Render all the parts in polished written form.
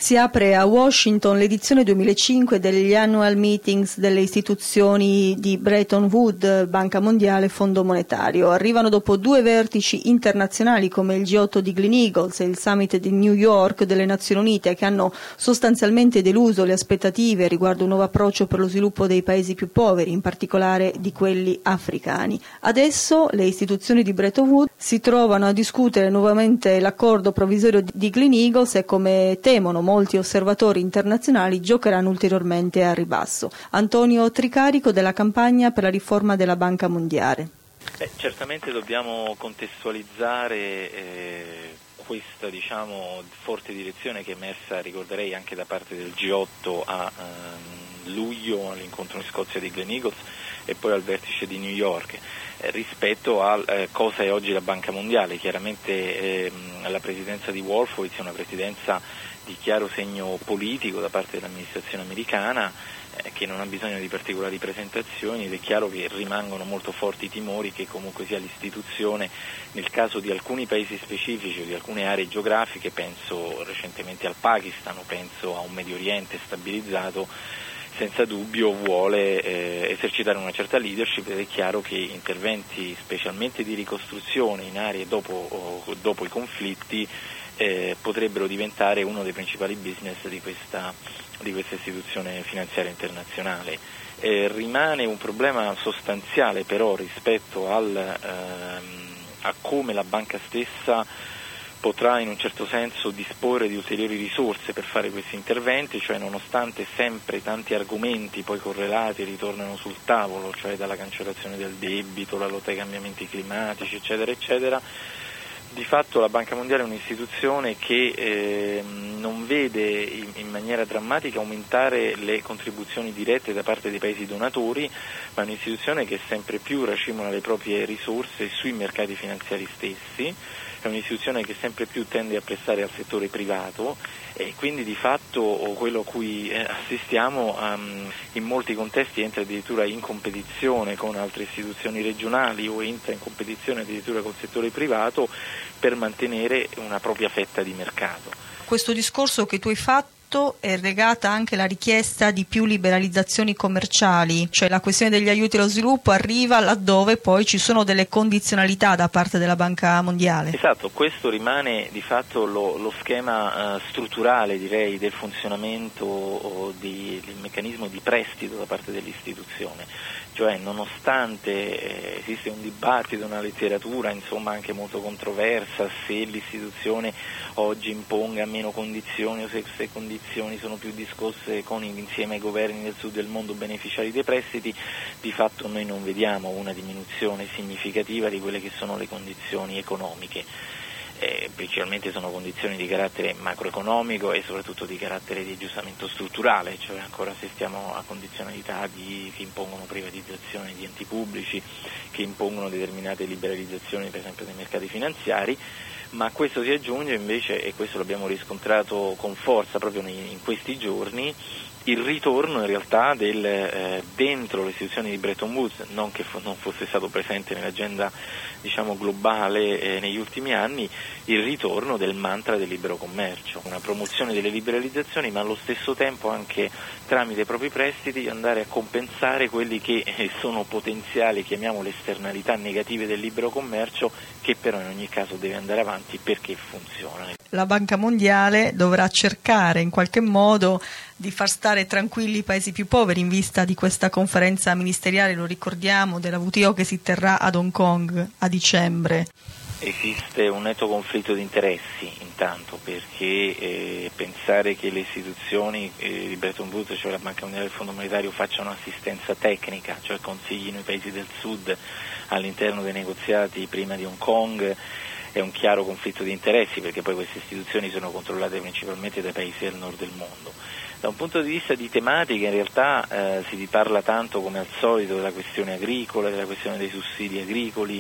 Si apre a Washington l'edizione 2005 degli Annual Meetings delle istituzioni di Bretton Woods, Banca Mondiale e Fondo Monetario. Arrivano dopo 2 vertici internazionali come il G8 di Gleneagles e il Summit di New York delle Nazioni Unite, che hanno sostanzialmente deluso le aspettative riguardo un nuovo approccio per lo sviluppo dei paesi più poveri, in particolare di quelli africani. Adesso le istituzioni di Bretton Woods si trovano a discutere nuovamente l'accordo provvisorio di Gleneagles e, come temono molti osservatori internazionali, giocheranno ulteriormente a ribasso. Antonio Tricarico, della campagna per la riforma della Banca Mondiale. Certamente dobbiamo contestualizzare questa forte direzione che è emersa, ricorderei, anche da parte del G8 a luglio all'incontro in Scozia di Gleneagles e poi al vertice di New York, rispetto a cosa è oggi la Banca Mondiale. Chiaramente la presidenza di Wolfowitz è una presidenza di chiaro segno politico da parte dell'amministrazione americana, che non ha bisogno di particolari presentazioni, ed è chiaro che rimangono molto forti i timori che comunque sia l'istituzione, nel caso di alcuni paesi specifici o di alcune aree geografiche, penso recentemente al Pakistan o penso a un Medio Oriente stabilizzato, senza dubbio vuole esercitare una certa leadership, ed è chiaro che interventi specialmente di ricostruzione in aree dopo i conflitti potrebbero diventare uno dei principali business di questa istituzione finanziaria internazionale. Rimane un problema sostanziale però rispetto a come la banca stessa potrà in un certo senso disporre di ulteriori risorse per fare questi interventi, cioè nonostante sempre tanti argomenti poi correlati ritornano sul tavolo, cioè dalla cancellazione del debito, la lotta ai cambiamenti climatici, eccetera, eccetera. Di fatto la Banca Mondiale è un'istituzione che non vede in maniera drammatica aumentare le contribuzioni dirette da parte dei paesi donatori, ma è un'istituzione che sempre più racimola le proprie risorse sui mercati finanziari stessi, è un'istituzione che sempre più tende a prestare al settore privato e quindi di fatto quello a cui assistiamo in molti contesti entra addirittura in competizione con altre istituzioni regionali o entra in competizione addirittura col settore privato per mantenere una propria fetta di mercato. Questo discorso che tu hai fatto è legata anche alla richiesta di più liberalizzazioni commerciali, cioè la questione degli aiuti allo sviluppo arriva laddove poi ci sono delle condizionalità da parte della Banca Mondiale. Esatto, questo rimane di fatto lo schema strutturale, direi, del funzionamento del meccanismo di prestito da parte dell'istituzione, cioè nonostante esiste un dibattito, una letteratura anche molto controversa se l'istituzione oggi imponga meno condizioni o se queste condizioni sono più discusse insieme ai governi del sud del mondo beneficiari dei prestiti, di fatto noi non vediamo una diminuzione significativa di quelle che sono le condizioni economiche. Principalmente sono condizioni di carattere macroeconomico e soprattutto di carattere di aggiustamento strutturale, cioè ancora assistiamo a condizionalità che impongono privatizzazione di enti pubblici, che impongono determinate liberalizzazioni per esempio dei mercati finanziari, ma a questo si aggiunge invece, e questo l'abbiamo riscontrato con forza proprio in questi giorni, il ritorno in realtà dentro le istituzioni di Bretton Woods, non che non fosse stato presente nell'agenda globale negli ultimi anni, il ritorno del mantra del libero commercio, una promozione delle liberalizzazioni, ma allo stesso tempo anche tramite i propri prestiti andare a compensare quelli che sono potenziali, chiamiamole esternalità negative del libero commercio, che però in ogni caso deve andare avanti perché funziona. La Banca Mondiale dovrà cercare in qualche modo di far stare tranquilli i paesi più poveri in vista di questa conferenza ministeriale, lo ricordiamo, della WTO che si terrà ad Hong Kong a dicembre. Esiste un netto conflitto di interessi intanto, perché pensare che le istituzioni di Bretton Woods, cioè la Banca Mondiale e il Fondo Monetario, facciano assistenza tecnica, cioè consiglino i paesi del sud all'interno dei negoziati prima di Hong Kong, è un chiaro conflitto di interessi, perché poi queste istituzioni sono controllate principalmente dai paesi del nord del mondo. Da un punto di vista di tematica in realtà si parla tanto come al solito della questione agricola, della questione dei sussidi agricoli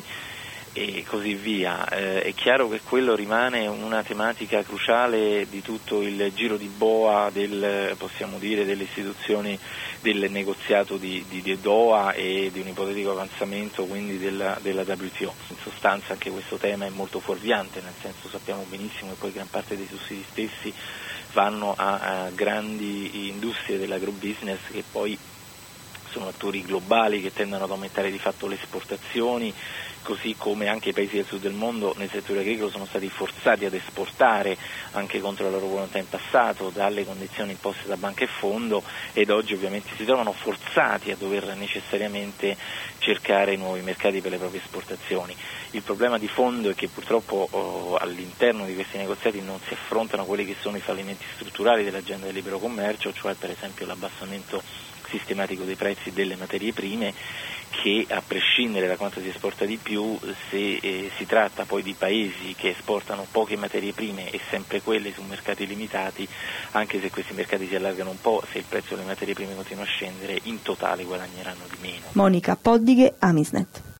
e così via. È chiaro che quello rimane una tematica cruciale di tutto il giro di boa possiamo dire, delle istituzioni del negoziato di Doha e di un ipotetico avanzamento quindi della WTO. In sostanza anche questo tema è molto fuorviante, nel senso sappiamo benissimo che poi gran parte dei sussidi stessi vanno a grandi industrie dell'agrobusiness che poi sono attori globali che tendono ad aumentare di fatto le esportazioni, così come anche i paesi del sud del mondo nel settore agricolo sono stati forzati ad esportare anche contro la loro volontà in passato dalle condizioni imposte da banca e fondo, ed oggi ovviamente si trovano forzati a dover necessariamente cercare nuovi mercati per le proprie esportazioni. Il problema di fondo è che purtroppo all'interno di questi negoziati non si affrontano quelli che sono i fallimenti strutturali dell'agenda del libero commercio, cioè per esempio l'abbassamento sistematico dei prezzi delle materie prime, che a prescindere da quanto si esporta di più, se si tratta poi di paesi che esportano poche materie prime e sempre quelle su mercati limitati, anche se questi mercati si allargano un po', se il prezzo delle materie prime continua a scendere, in totale guadagneranno di meno. Monica Poddighe, Amisnet.